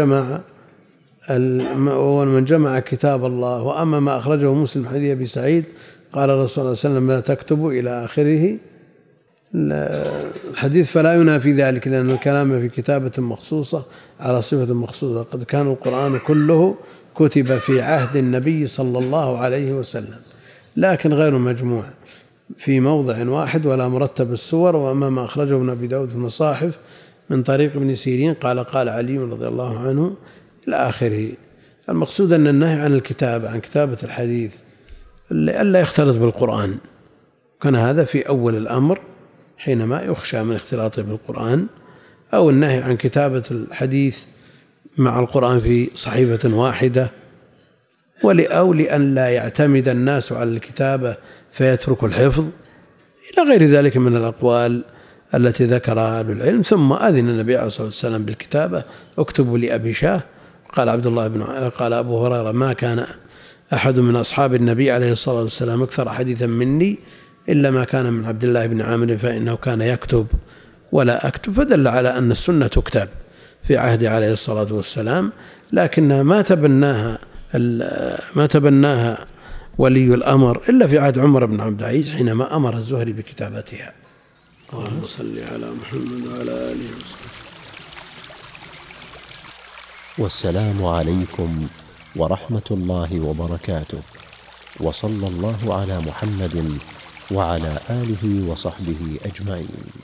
من جمع كتاب الله. وأما ما أخرجه مسلم حديث أبي سعيد قال الرسول صلى الله عليه وسلم لا تكتبوا إلى آخره الحديث، فلا ينافي ذلك، لأن الكلام في كتابة مخصوصة على صفة مخصوصة. قد كان القرآن كله كتب في عهد النبي صلى الله عليه وسلم، لكن غير مجموع في موضع واحد ولا مرتب السور. وأما ما أخرجه ابن أبي داود في المصاحف من طريق ابن سيرين قال علي رضي الله عنه إلى آخره. المقصود أن النهي عن الكتابة، عن كتابة الحديث لئلا يختلط بالقرآن، كان هذا في أول الأمر حينما يخشى من اختلاطه بالقرآن، أو النهي عن كتابة الحديث مع القرآن في صحيفة واحدة، أو لأن لا يعتمد الناس على الكتابة فيترك الحفظ، إلى غير ذلك من الأقوال التي ذكرها أهل العلم. ثم أذن النبي عليه الصلاة والسلام بالكتابة، اكتبوا لأبي شاه. قال أبو هريرة ما كان أحد من أصحاب النبي عليه الصلاة والسلام أكثر حديثا مني إلا ما كان من عبد الله بن عامر فإنه كان يكتب ولا أكتب، فدل على أن السنة تكتب في عهد عليه الصلاة والسلام، لكنها ما تبناها ولي الأمر إلا في عهد عمر بن عبد العزيز حينما أمر الزهري بكتابتها. اللهم صل على محمد وعلى آله وصحبه. والسلام عليكم ورحمة الله وبركاته، وصلى الله على محمد وعلى آله وصحبه أجمعين.